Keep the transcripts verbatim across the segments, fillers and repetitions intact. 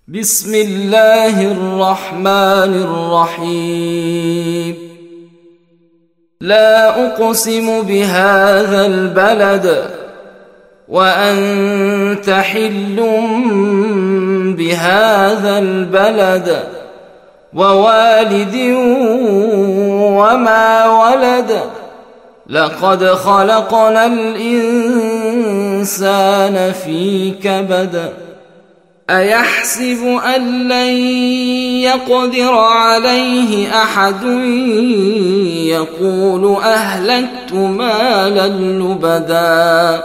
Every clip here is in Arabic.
بسم الله الرحمن الرحيم. لا أقسم بهذا البلد وأنت حل بهذا البلد ووالد وما ولد. لقد خلقنا الإنسان في كبد. أيحسب أن لن يقدر عليه أحد يقول أهلكت مالا لبدا.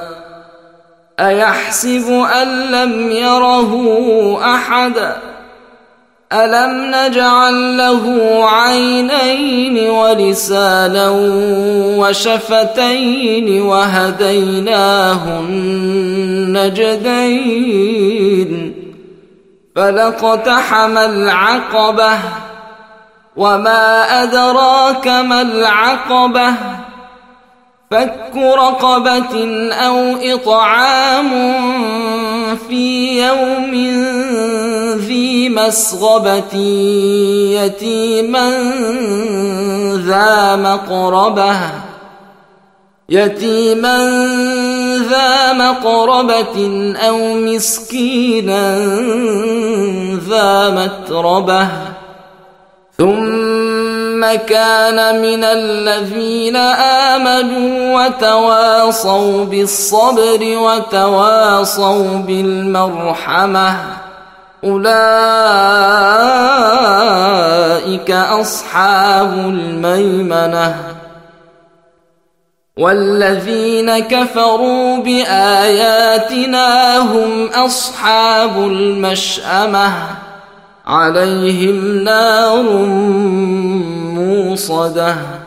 أيحسب أن لم يره أحد. ألم نجعل له عينين ولسانا وشفتين وهديناه النجدين. فلاقتحم العقبة وما أدراك ما العقبة. فك رقبة أو إطعام في يوم ذي مسغبة يتيما ذا مقربة يتيما ذا مقربة أو مسكينا ذا متربة. ثم كان من الذين آمنوا وتواصوا بالصبر وتواصوا بالمرحمة. أولئك أصحاب الميمنة. والذين كفروا بآياتنا هم أصحاب المشأمة. عليهم نار موصدة.